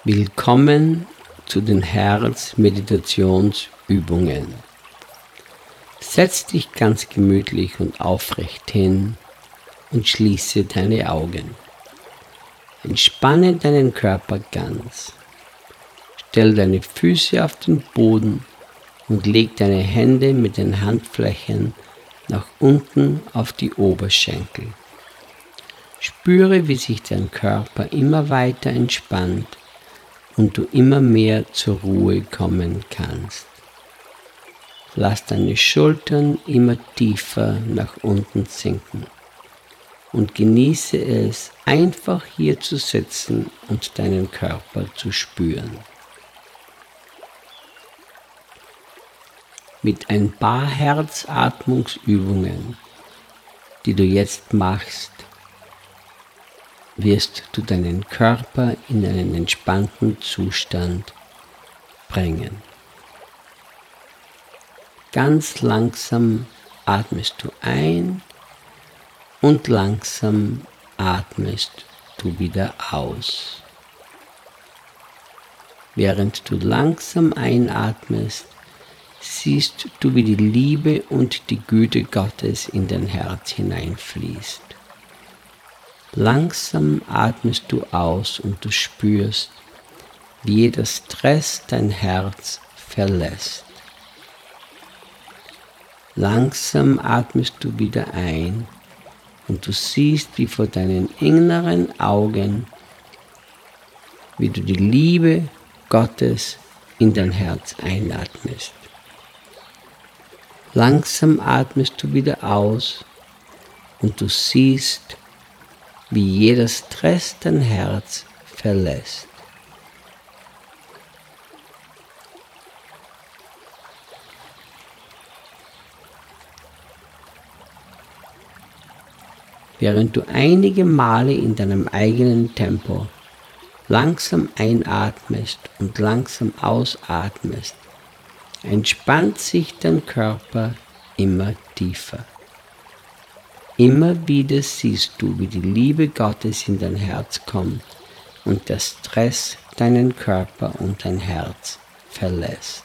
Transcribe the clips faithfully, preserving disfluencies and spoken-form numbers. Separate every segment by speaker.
Speaker 1: Willkommen zu den Herzmeditationsübungen. Setz dich ganz gemütlich und aufrecht hin und schließe deine Augen. Entspanne deinen Körper ganz. Stell deine Füße auf den Boden und leg deine Hände mit den Handflächen nach unten auf die Oberschenkel. Spüre, wie sich dein Körper immer weiter entspannt und du immer mehr zur Ruhe kommen kannst. Lass deine Schultern immer tiefer nach unten sinken und genieße es, einfach hier zu sitzen und deinen Körper zu spüren. Mit ein paar Herzatmungsübungen, die du jetzt machst, wirst du deinen Körper in einen entspannten Zustand bringen. Ganz langsam atmest du ein und langsam atmest du wieder aus. Während du langsam einatmest, siehst du, wie die Liebe und die Güte Gottes in dein Herz hineinfließt. Langsam atmest du aus und du spürst, wie jeder Stress dein Herz verlässt. Langsam atmest du wieder ein und du siehst, wie vor deinen inneren Augen, wie du die Liebe Gottes in dein Herz einatmest. Langsam atmest du wieder aus und du siehst, wie jeder Stress dein Herz verlässt. Während du einige Male in deinem eigenen Tempo langsam einatmest und langsam ausatmest, entspannt sich dein Körper immer tiefer. Immer wieder siehst du, wie die Liebe Gottes in dein Herz kommt und der Stress deinen Körper und dein Herz verlässt.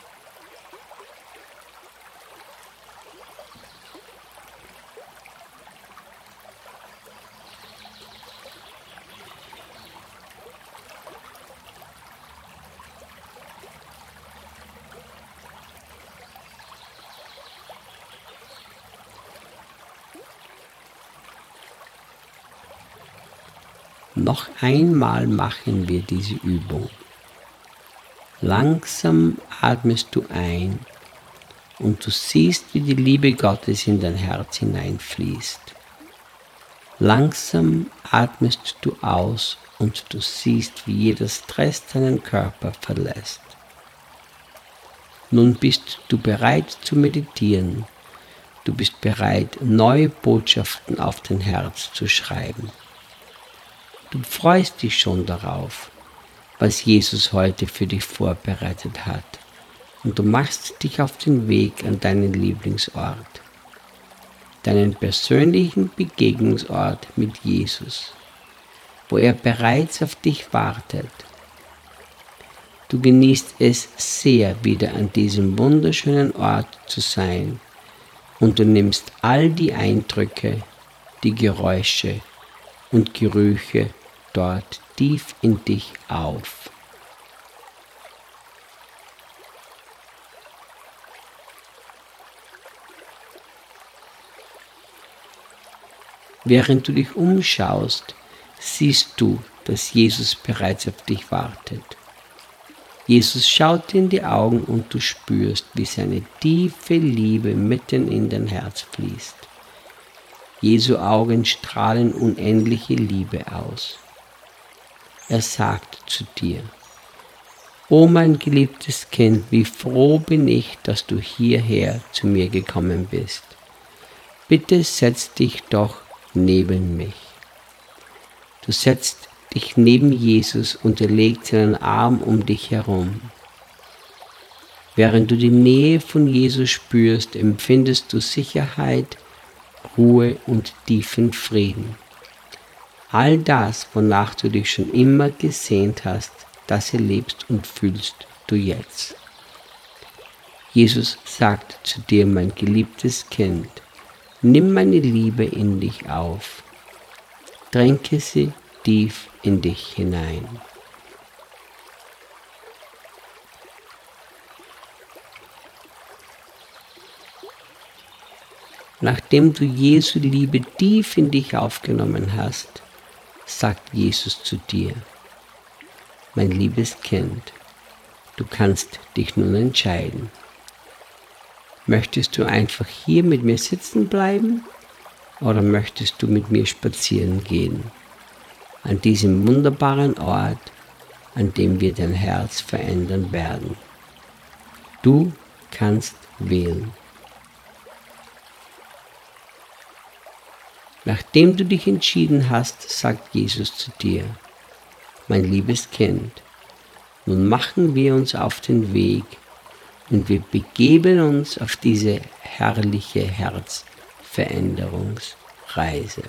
Speaker 1: Noch einmal machen wir diese Übung. Langsam atmest du ein und du siehst, wie die Liebe Gottes in dein Herz hineinfließt. Langsam atmest du aus und du siehst, wie jeder Stress deinen Körper verlässt. Nun bist du bereit zu meditieren. Du bist bereit, neue Botschaften auf dein Herz zu schreiben. Du freust dich schon darauf, was Jesus heute für dich vorbereitet hat, und du machst dich auf den Weg an deinen Lieblingsort, deinen persönlichen Begegnungsort mit Jesus, wo er bereits auf dich wartet. Du genießt es sehr, wieder an diesem wunderschönen Ort zu sein, und du nimmst all die Eindrücke, die Geräusche und Gerüche dort tief in dich auf. Während du dich umschaust, siehst du, dass Jesus bereits auf dich wartet. Jesus schaut dir in die Augen und du spürst, wie seine tiefe Liebe mitten in dein Herz fließt. Jesu Augen strahlen unendliche Liebe aus. Er sagt zu dir: O mein geliebtes Kind, wie froh bin ich, dass du hierher zu mir gekommen bist. Bitte setz dich doch neben mich. Du setzt dich neben Jesus und er legt seinen Arm um dich herum. Während du die Nähe von Jesus spürst, empfindest du Sicherheit, Ruhe und tiefen Frieden. All das, wonach du dich schon immer gesehnt hast, das erlebst und fühlst du jetzt. Jesus sagt zu dir, mein geliebtes Kind, nimm meine Liebe in dich auf, tränke sie tief in dich hinein. Nachdem du Jesu Liebe tief in dich aufgenommen hast, sagt Jesus zu dir, mein liebes Kind, du kannst dich nun entscheiden. Möchtest du einfach hier mit mir sitzen bleiben oder möchtest du mit mir spazieren gehen? An diesem wunderbaren Ort, an dem wir dein Herz verändern werden. Du kannst wählen. Nachdem du dich entschieden hast, sagt Jesus zu dir, mein liebes Kind, nun machen wir uns auf den Weg und wir begeben uns auf diese herrliche Herzveränderungsreise.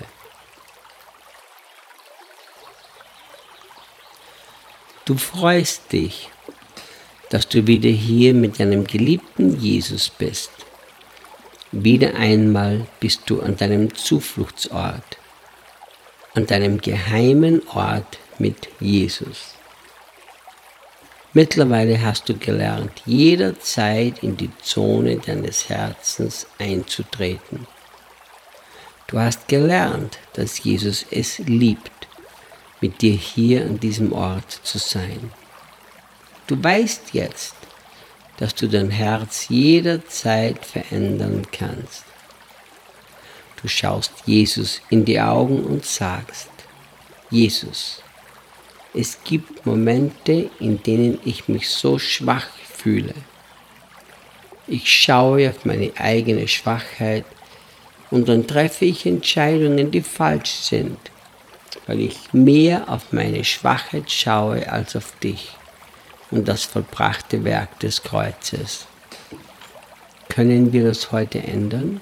Speaker 1: Du freust dich, dass du wieder hier mit deinem geliebten Jesus bist. Wieder einmal bist du an deinem Zufluchtsort, an deinem geheimen Ort mit Jesus. Mittlerweile hast du gelernt, jederzeit in die Zone deines Herzens einzutreten. Du hast gelernt, dass Jesus es liebt, mit dir hier an diesem Ort zu sein. Du weißt jetzt, dass du dein Herz jederzeit verändern kannst. Du schaust Jesus in die Augen und sagst, Jesus, es gibt Momente, in denen ich mich so schwach fühle. Ich schaue auf meine eigene Schwachheit und dann treffe ich Entscheidungen, die falsch sind, weil ich mehr auf meine Schwachheit schaue als auf dich und das vollbrachte Werk des Kreuzes. Können wir das heute ändern?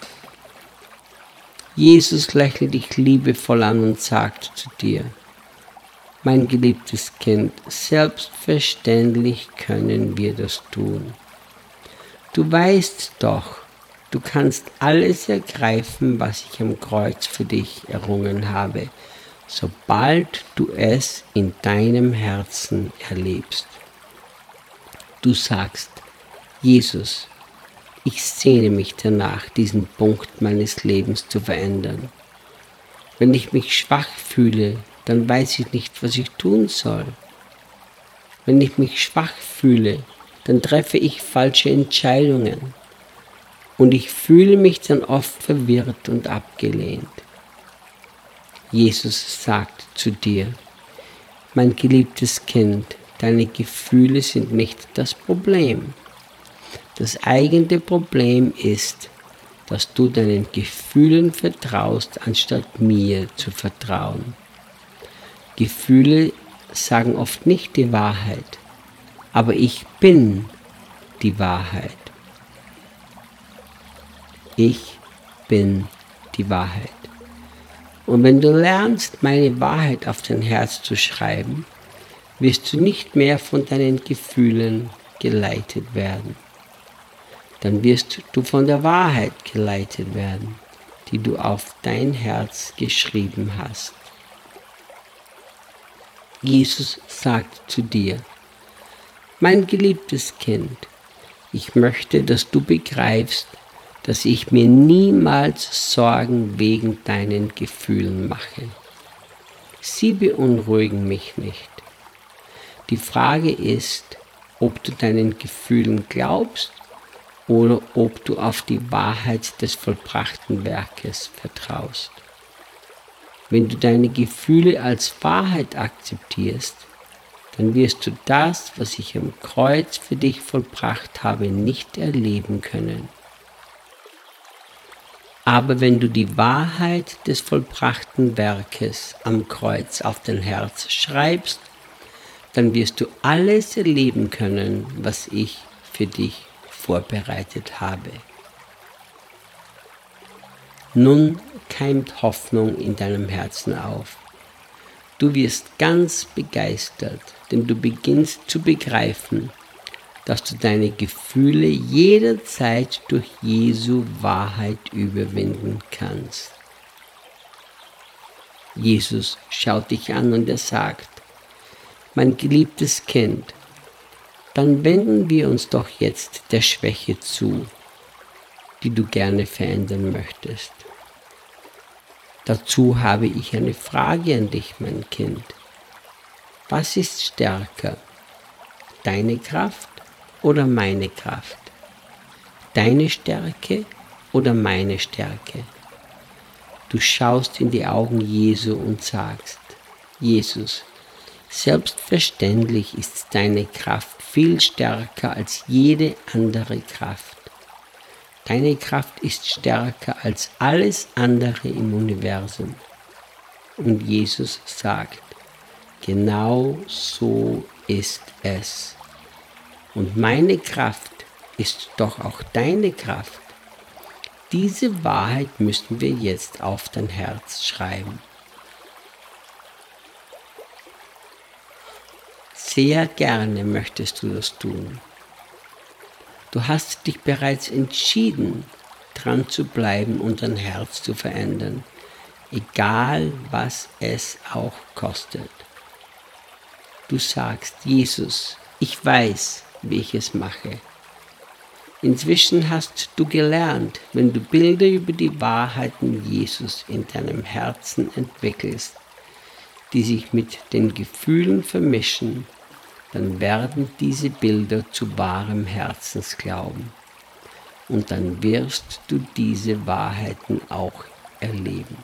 Speaker 1: Jesus lächelt dich liebevoll an und sagt zu dir, mein geliebtes Kind, selbstverständlich können wir das tun. Du weißt doch, du kannst alles ergreifen, was ich am Kreuz für dich errungen habe, sobald du es in deinem Herzen erlebst. Du sagst, Jesus, ich sehne mich danach, diesen Punkt meines Lebens zu verändern. Wenn ich mich schwach fühle, dann weiß ich nicht, was ich tun soll. Wenn ich mich schwach fühle, dann treffe ich falsche Entscheidungen und ich fühle mich dann oft verwirrt und abgelehnt. Jesus sagt zu dir, mein geliebtes Kind, deine Gefühle sind nicht das Problem. Das eigentliche Problem ist, dass du deinen Gefühlen vertraust, anstatt mir zu vertrauen. Gefühle sagen oft nicht die Wahrheit, aber ich bin die Wahrheit. Ich bin die Wahrheit. Und wenn du lernst, meine Wahrheit auf dein Herz zu schreiben, wirst du nicht mehr von deinen Gefühlen geleitet werden. Dann wirst du von der Wahrheit geleitet werden, die du auf dein Herz geschrieben hast. Jesus sagt zu dir, mein geliebtes Kind, ich möchte, dass du begreifst, dass ich mir niemals Sorgen wegen deinen Gefühlen mache. Sie beunruhigen mich nicht. Die Frage ist, ob du deinen Gefühlen glaubst oder ob du auf die Wahrheit des vollbrachten Werkes vertraust. Wenn du deine Gefühle als Wahrheit akzeptierst, dann wirst du das, was ich am Kreuz für dich vollbracht habe, nicht erleben können. Aber wenn du die Wahrheit des vollbrachten Werkes am Kreuz auf dein Herz schreibst, dann wirst du alles erleben können, was ich für dich vorbereitet habe. Nun keimt Hoffnung in deinem Herzen auf. Du wirst ganz begeistert, denn du beginnst zu begreifen, dass du deine Gefühle jederzeit durch Jesu Wahrheit überwinden kannst. Jesus schaut dich an und er sagt: Mein geliebtes Kind, dann wenden wir uns doch jetzt der Schwäche zu, die du gerne verändern möchtest. Dazu habe ich eine Frage an dich, mein Kind. Was ist stärker, deine Kraft oder meine Kraft? Deine Stärke oder meine Stärke? Du schaust in die Augen Jesu und sagst: Jesus, selbstverständlich ist deine Kraft viel stärker als jede andere Kraft. Deine Kraft ist stärker als alles andere im Universum. Und Jesus sagt: Genau so ist es. Und meine Kraft ist doch auch deine Kraft. Diese Wahrheit müssen wir jetzt auf dein Herz schreiben. Sehr gerne möchtest du das tun. Du hast dich bereits entschieden, dran zu bleiben und dein Herz zu verändern, egal was es auch kostet. Du sagst: Jesus, ich weiß, wie ich es mache. Inzwischen hast du gelernt, wenn du Bilder über die Wahrheiten Jesus in deinem Herzen entwickelst, die sich mit den Gefühlen vermischen, dann werden diese Bilder zu wahrem Herzensglauben. Und dann wirst du diese Wahrheiten auch erleben.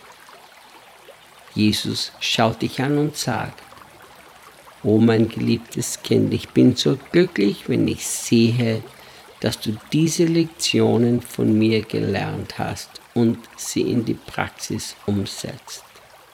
Speaker 1: Jesus schaut dich an und sagt: O mein geliebtes Kind, ich bin so glücklich, wenn ich sehe, dass du diese Lektionen von mir gelernt hast und sie in die Praxis umsetzt.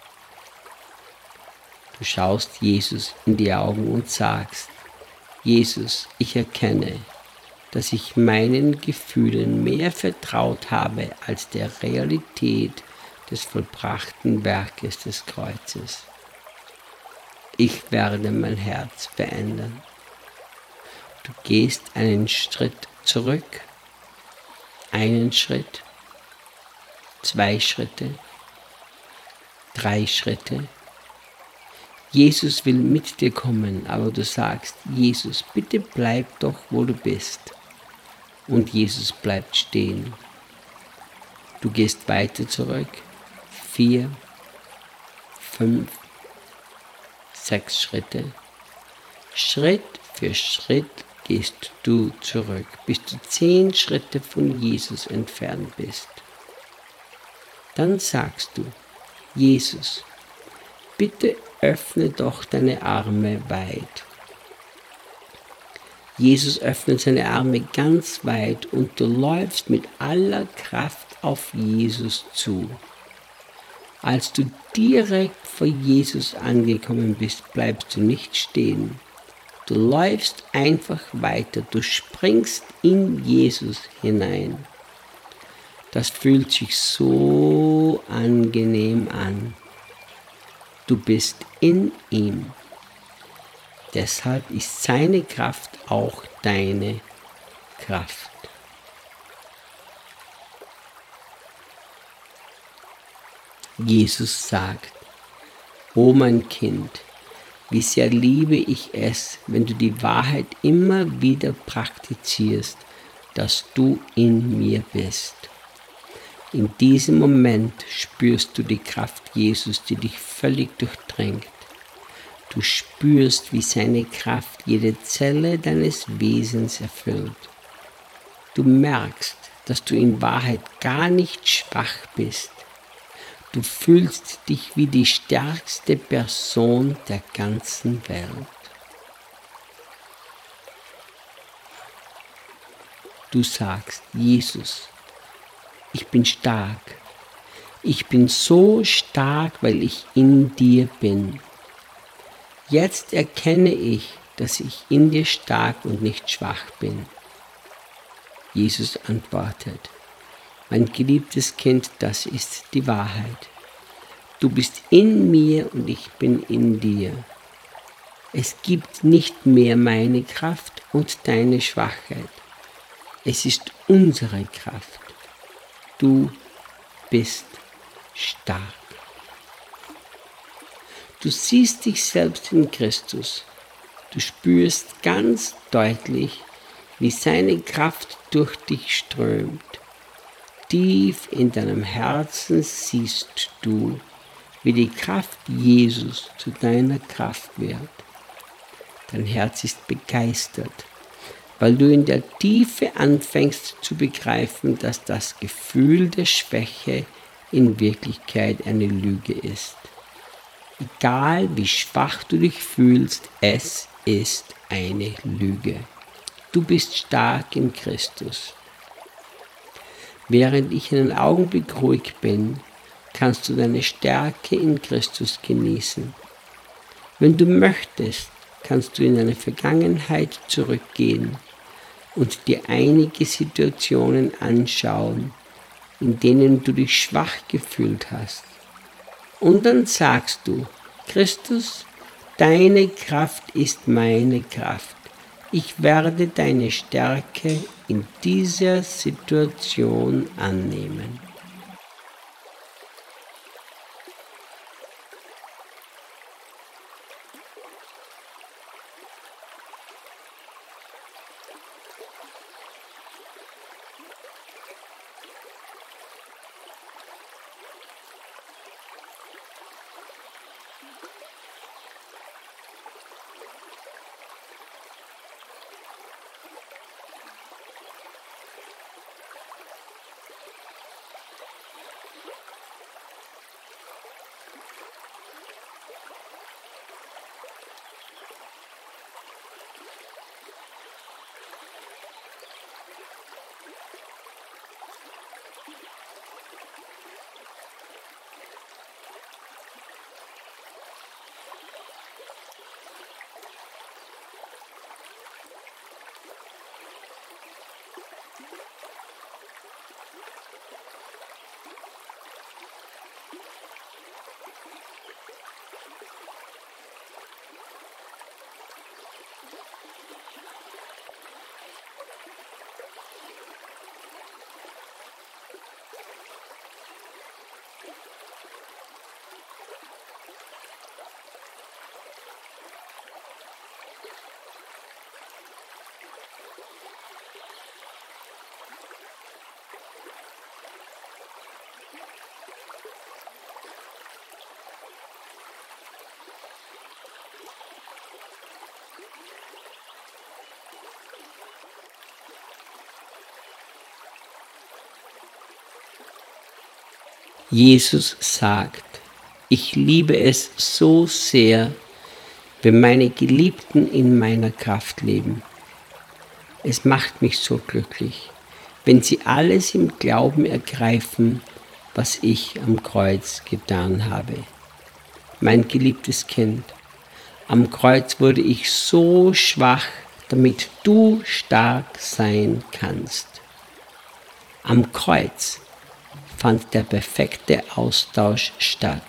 Speaker 1: Du schaust Jesus in die Augen und sagst: Jesus, ich erkenne, dass ich meinen Gefühlen mehr vertraut habe als der Realität des vollbrachten Werkes des Kreuzes. Ich werde mein Herz verändern. Du gehst einen Schritt zurück, einen Schritt, zwei Schritte, drei Schritte. Jesus will mit dir kommen, aber du sagst: Jesus, bitte bleib doch, wo du bist. Und Jesus bleibt stehen. Du gehst weiter zurück, vier, fünf, sechs Schritte. Schritt für Schritt gehst du zurück, bis du zehn Schritte von Jesus entfernt bist. Dann sagst du: Jesus, bitte öffne doch deine Arme weit. Jesus öffnet seine Arme ganz weit und du läufst mit aller Kraft auf Jesus zu. Als du direkt vor Jesus angekommen bist, bleibst du nicht stehen. Du läufst einfach weiter, du springst in Jesus hinein. Das fühlt sich so angenehm an. Du bist in ihm. Deshalb ist seine Kraft auch deine Kraft. Jesus sagt: O mein Kind, wie sehr liebe ich es, wenn du die Wahrheit immer wieder praktizierst, dass du in mir bist. In diesem Moment spürst du die Kraft Jesus, die dich völlig durchdringt. Du spürst, wie seine Kraft jede Zelle deines Wesens erfüllt. Du merkst, dass du in Wahrheit gar nicht schwach bist. Du fühlst dich wie die stärkste Person der ganzen Welt. Du sagst: Jesus, ich bin stark. Ich bin so stark, weil ich in dir bin. Jetzt erkenne ich, dass ich in dir stark und nicht schwach bin. Jesus antwortet: Mein geliebtes Kind, das ist die Wahrheit. Du bist in mir und ich bin in dir. Es gibt nicht mehr meine Kraft und deine Schwachheit. Es ist unsere Kraft. Du bist stark. Du siehst dich selbst in Christus. Du spürst ganz deutlich, wie seine Kraft durch dich strömt. Tief in deinem Herzen siehst du, wie die Kraft Jesus zu deiner Kraft wird. Dein Herz ist begeistert, weil du in der Tiefe anfängst zu begreifen, dass das Gefühl der Schwäche in Wirklichkeit eine Lüge ist. Egal wie schwach du dich fühlst, es ist eine Lüge. Du bist stark in Christus. Während ich einen Augenblick ruhig bin, kannst du deine Stärke in Christus genießen. Wenn du möchtest, kannst du in deine Vergangenheit zurückgehen und dir einige Situationen anschauen, in denen du dich schwach gefühlt hast. Und dann sagst du, Christus, deine Kraft ist meine Kraft. Ich werde deine Stärke in dieser Situation annehmen. Jesus sagt, ich liebe es so sehr, wenn meine Geliebten in meiner Kraft leben. Es macht mich so glücklich, wenn sie alles im Glauben ergreifen, was ich am Kreuz getan habe. Mein geliebtes Kind, am Kreuz wurde ich so schwach, damit du stark sein kannst. Am Kreuz fand der perfekte Austausch statt.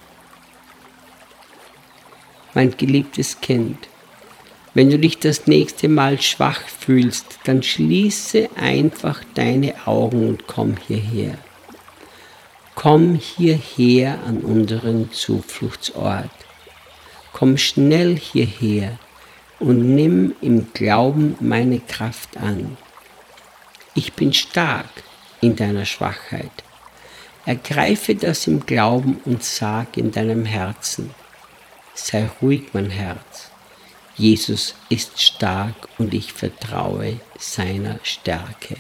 Speaker 1: Mein geliebtes Kind, wenn du dich das nächste Mal schwach fühlst, dann schließe einfach deine Augen und komm hierher. Komm hierher an unseren Zufluchtsort. Komm schnell hierher und nimm im Glauben meine Kraft an. Ich bin stark in deiner Schwachheit. Ergreife das im Glauben und sag in deinem Herzen, sei ruhig, mein Herz. Jesus ist stark und ich vertraue seiner Stärke.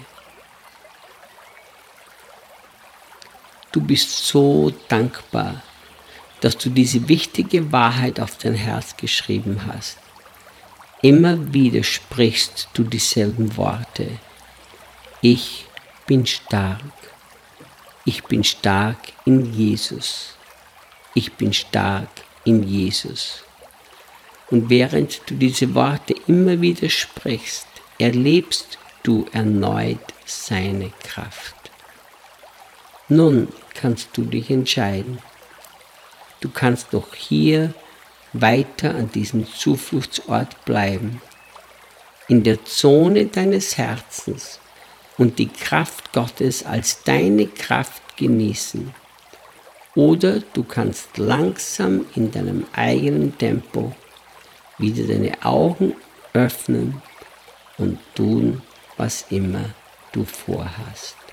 Speaker 1: Du bist so dankbar, dass du diese wichtige Wahrheit auf dein Herz geschrieben hast. Immer wieder sprichst du dieselben Worte. Ich bin stark. Ich bin stark in Jesus. Ich bin stark in Jesus. Und während du diese Worte immer wieder sprichst, erlebst du erneut seine Kraft. Nun kannst du dich entscheiden. Du kannst noch hier weiter an diesem Zufluchtsort bleiben, in der Zone deines Herzens und die Kraft Gottes als deine Kraft genießen. Oder du kannst langsam in deinem eigenen Tempo wieder deine Augen öffnen und tun, was immer du vorhast.